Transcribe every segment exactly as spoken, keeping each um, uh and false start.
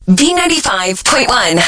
B ninety-five point one.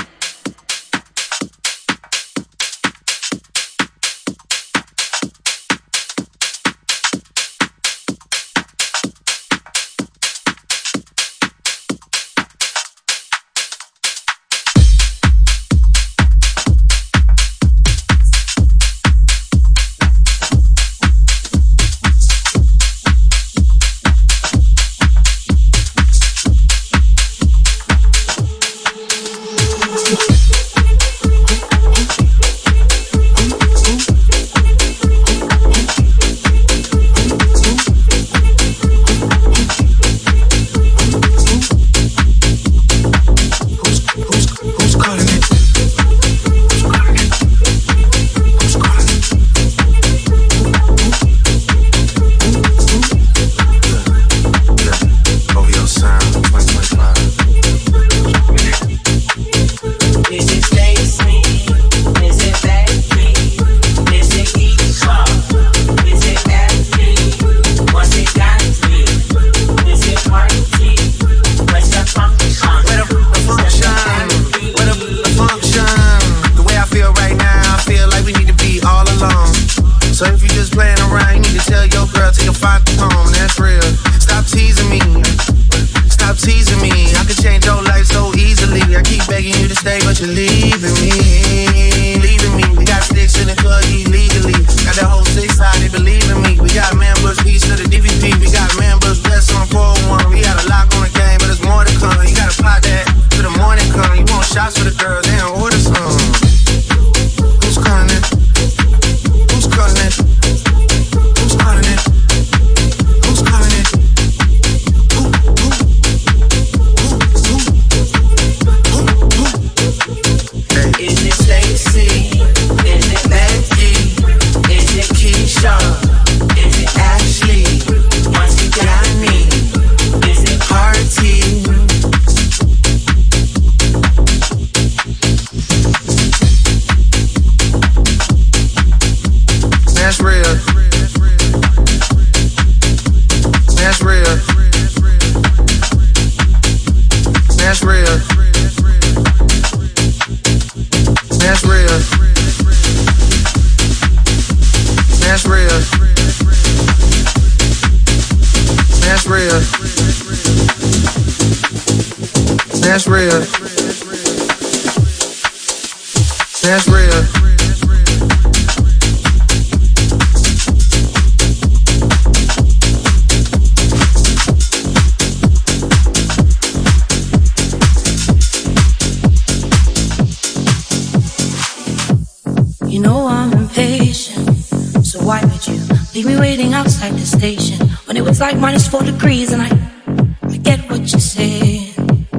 Like minus four degrees and I, I get what you're saying.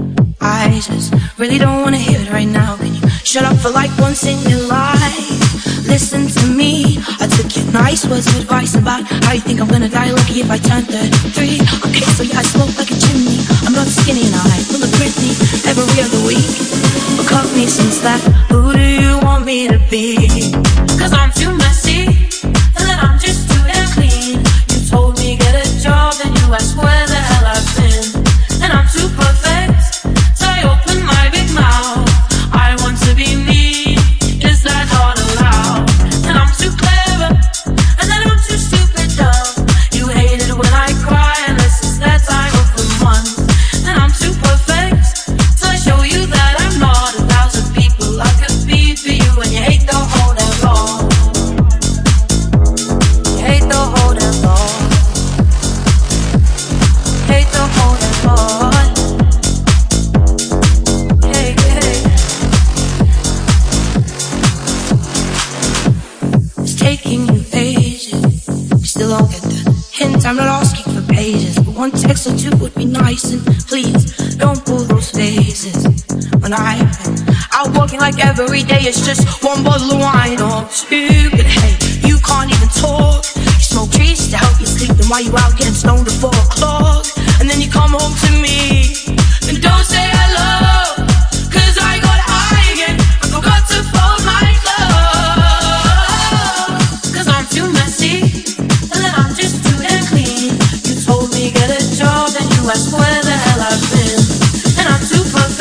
I just really don't want to hear it right now. Can you shut up for like once in your life? Listen to me. I took your nice words of advice about how you think I'm gonna die lucky if I turn thirty-three. Okay, so yeah, I smoke like a chimney. I'm not skinny and I full of Britney every other week. But cut me some slack. Who do you want me to be? Cause I'm too messy and then I'm just too damn clean. You told me get a job and you ask where the hell I've been. And I'm too perfect, so I open my big mouth. I want to be me, is that not allowed? And I'm too clever, and then I'm too stupid dumb. You hate it when I cry, and this is that time of the month. And I'm too perfect, so I show you that I'm not a thousand people I could be for you. And you hate the whole damn law. You hate the whole damn law. Hate the whole damn law. Hey, hey. It's taking you pages. You still don't get the hint. I'm not asking for pages, but one text or two would be nice. And please don't pull those faces. When I've been out walking like every day, it's just one bottle of wine or two. But hey, you can't even talk. You smoke trees to help you sleep. And while you out getting stoned at four o'clock, and then you come home to me and don't say hello, cause I got high again. I forgot to fold my clothes. Cause I'm too messy, and then I'm just too damn clean. You told me get a job and you asked where the hell I've been. And I'm too perfect,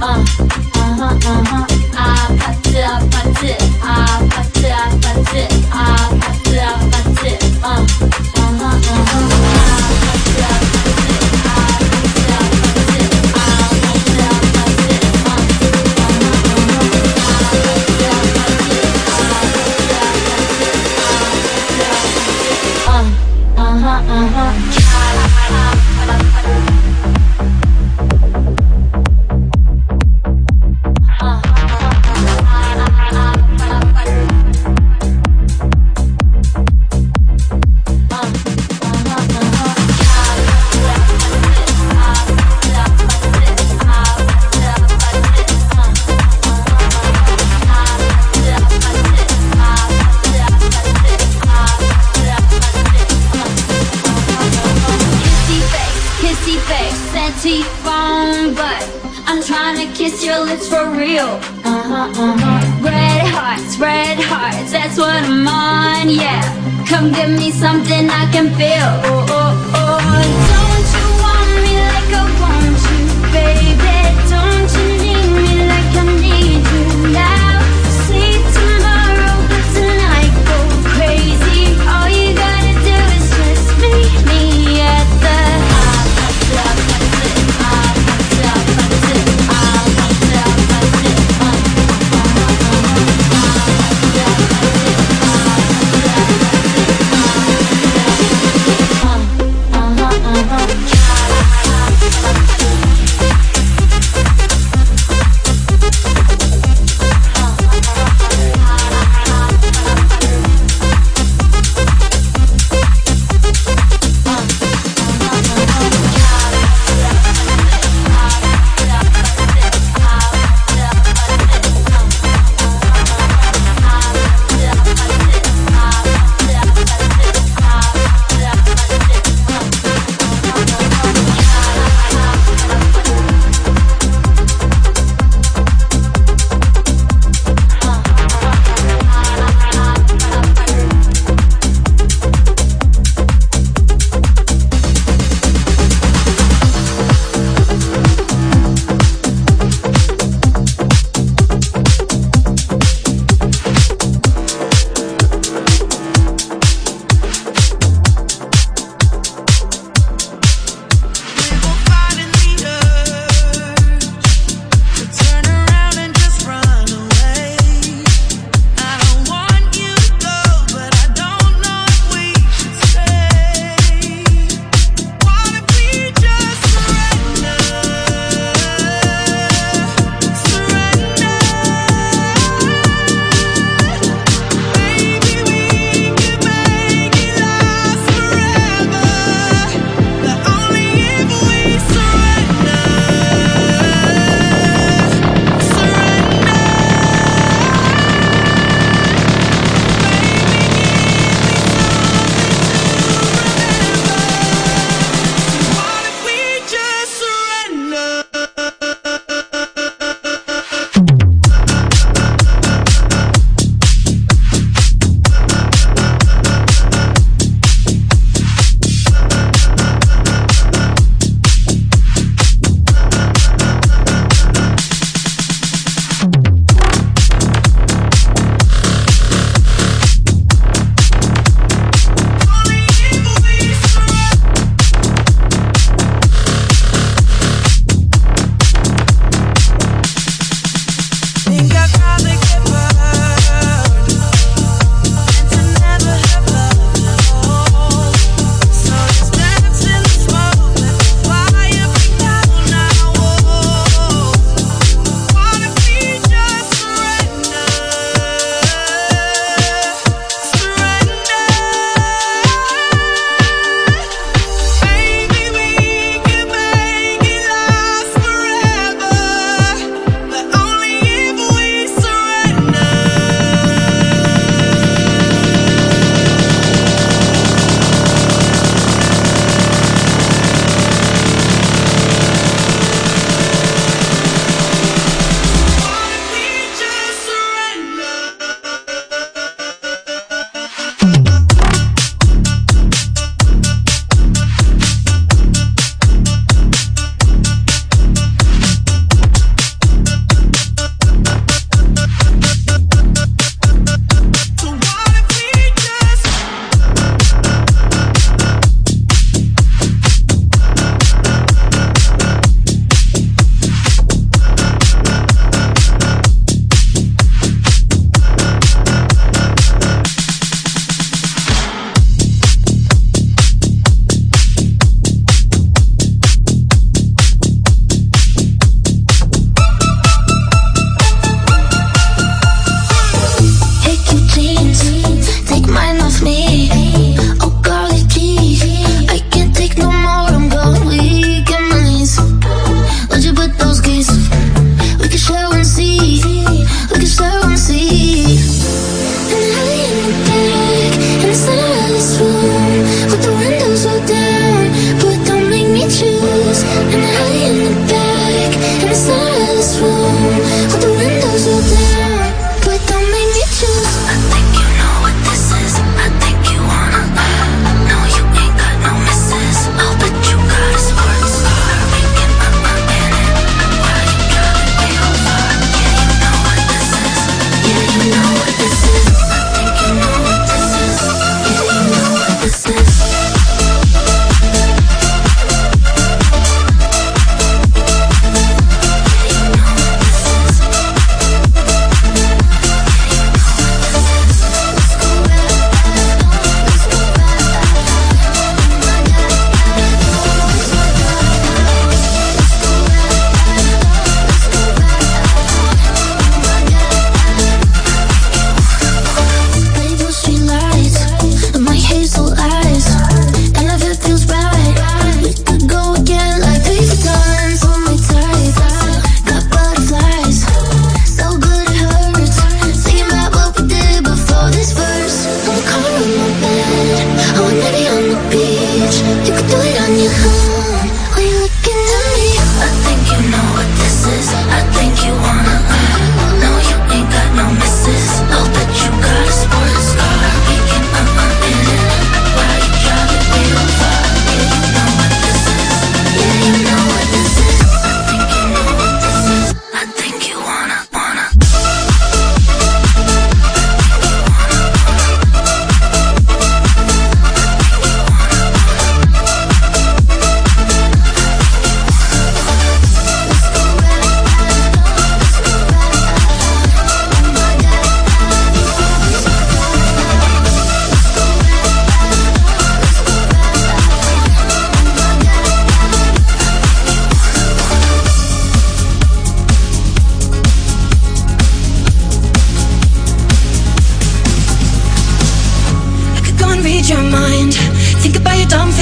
Uh-huh, uh-huh.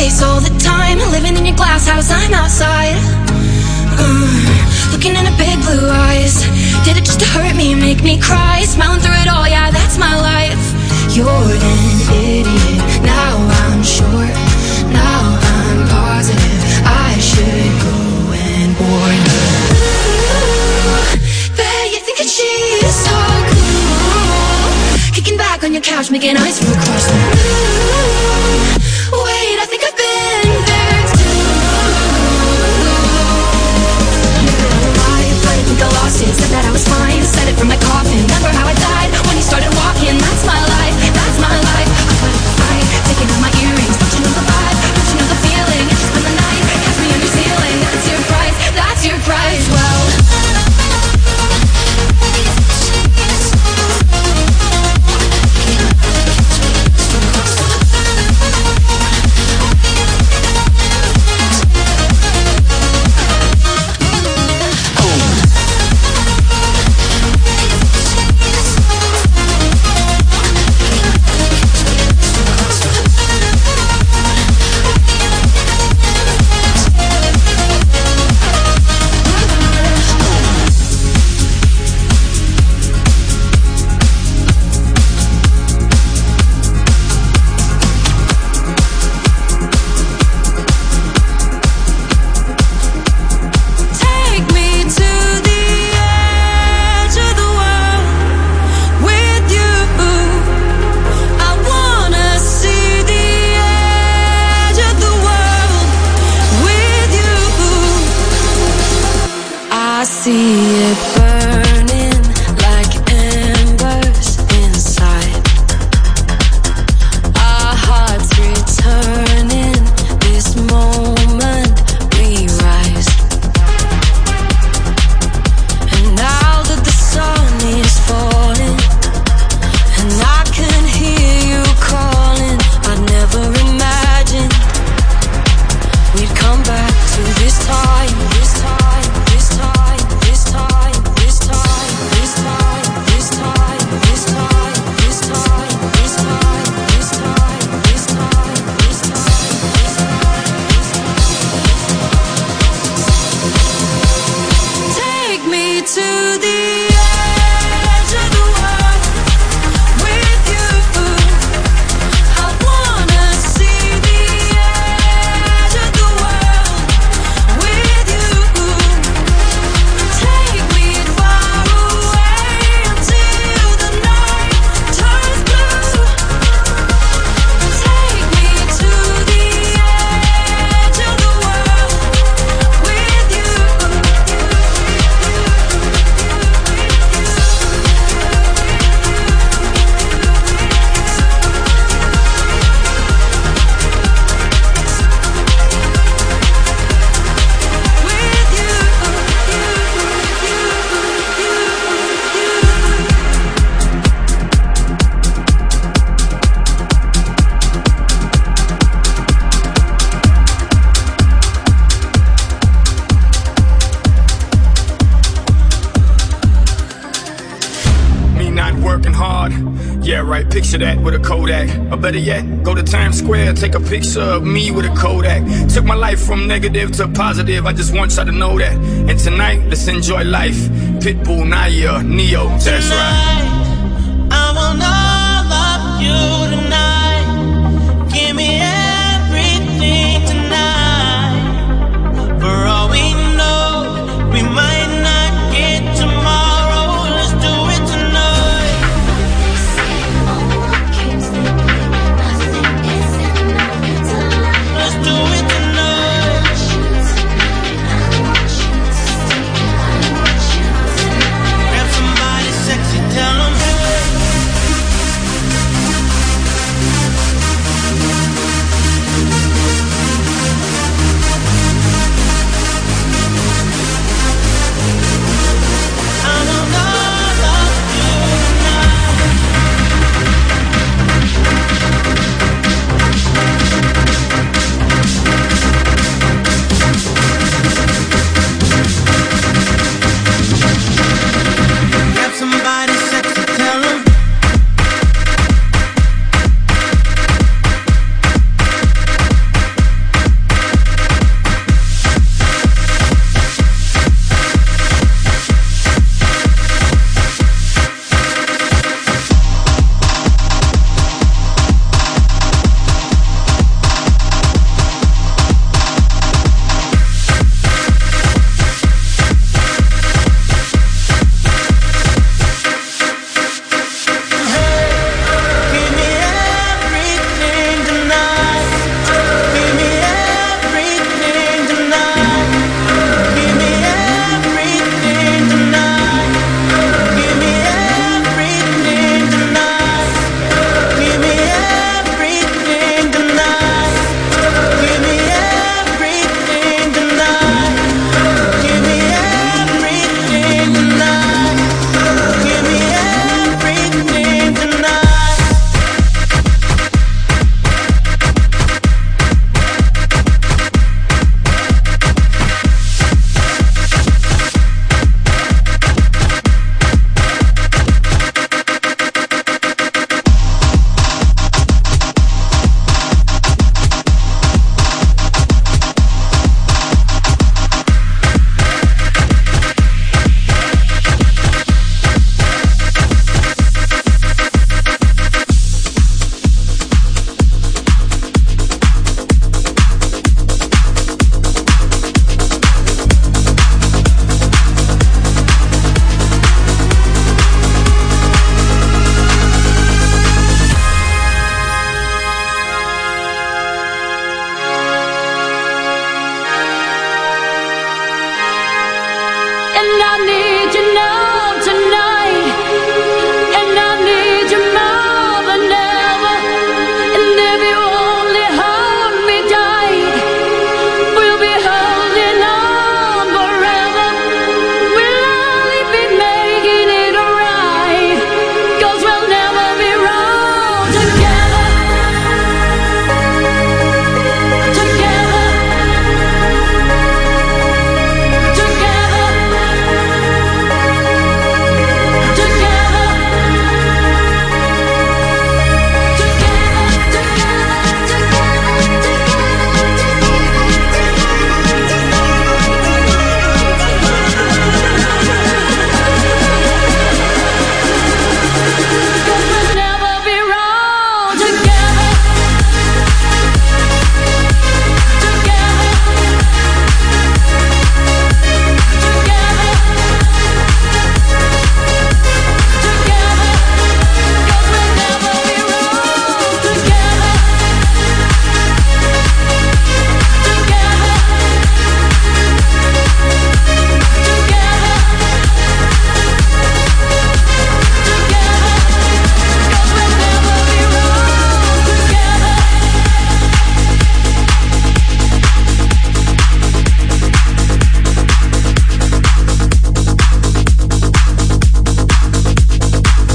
face all the time. Living in your glass house, I'm outside. uh, Looking into big blue eyes. Did it just to hurt me, make me cry? Smiling through it all, yeah, that's my life. You're an idiot, now I'm sure. Now I'm positive I should go and warn her. Ooh, bet you think that she's so cool. Kicking back on your couch, making eyes from across the room. Wait, I think I've been there too. I think I lost it, said that I was fine. Said it from my coffin, remember how I died when you started walking. That's my life, that's my life. I put up a fight, taking out my earrings. Don't you know the vibe, don't you know the feeling? You spend the night, catch me on your ceiling. That's your price, that's your price. Well, Picture that with a Kodak, or better yet, go to Times Square, take a picture of me with a Kodak. Took my life from negative to positive, I just want y'all to know that. And tonight, let's enjoy life. Pitbull, Naya, Neo, that's right. I want all of you tonight. Give me everything tonight. For all we know, we might not get tomorrow. Let's do it tonight. Let's do it tonight. Grab somebody sexy, tell them hey.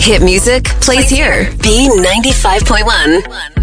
Hit music plays here. B ninety-five point one.